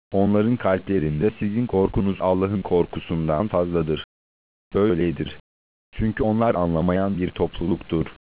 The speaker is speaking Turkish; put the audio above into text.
Onların kalplerinde sizin korkunuz Allah'ın korkusundan fazladır. Böyledir. Çünkü onlar anlamayan bir topluluktur.